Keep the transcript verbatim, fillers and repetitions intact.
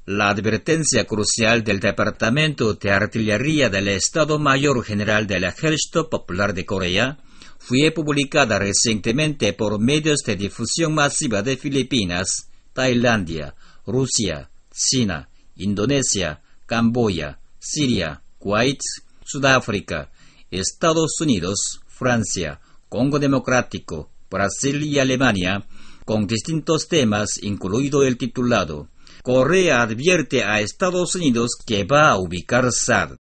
La advertencia crucial del Departamento de Artillería del Estado Mayor General del Ejército Popular de Corea fue publicada recientemente por medios de difusión masiva de Filipinas, Tailandia, Rusia, China, Indonesia, Camboya, Siria, Kuwait, Sudáfrica, Estados Unidos, Francia, Congo Democrático, Brasil y Alemania, con distintos temas, incluido el titulado Corea advierte a Estados Unidos que va a ubicar S A D.